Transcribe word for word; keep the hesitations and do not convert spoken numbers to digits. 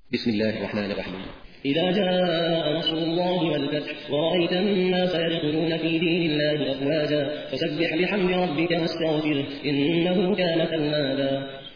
بسم الله الرحمن الرحيم. إذا جاء نصر الله والفتح ورأيت الناس يدخلون في دين الله أفواجا فسبح بحمد ربك واستغفره إنه كان توابا.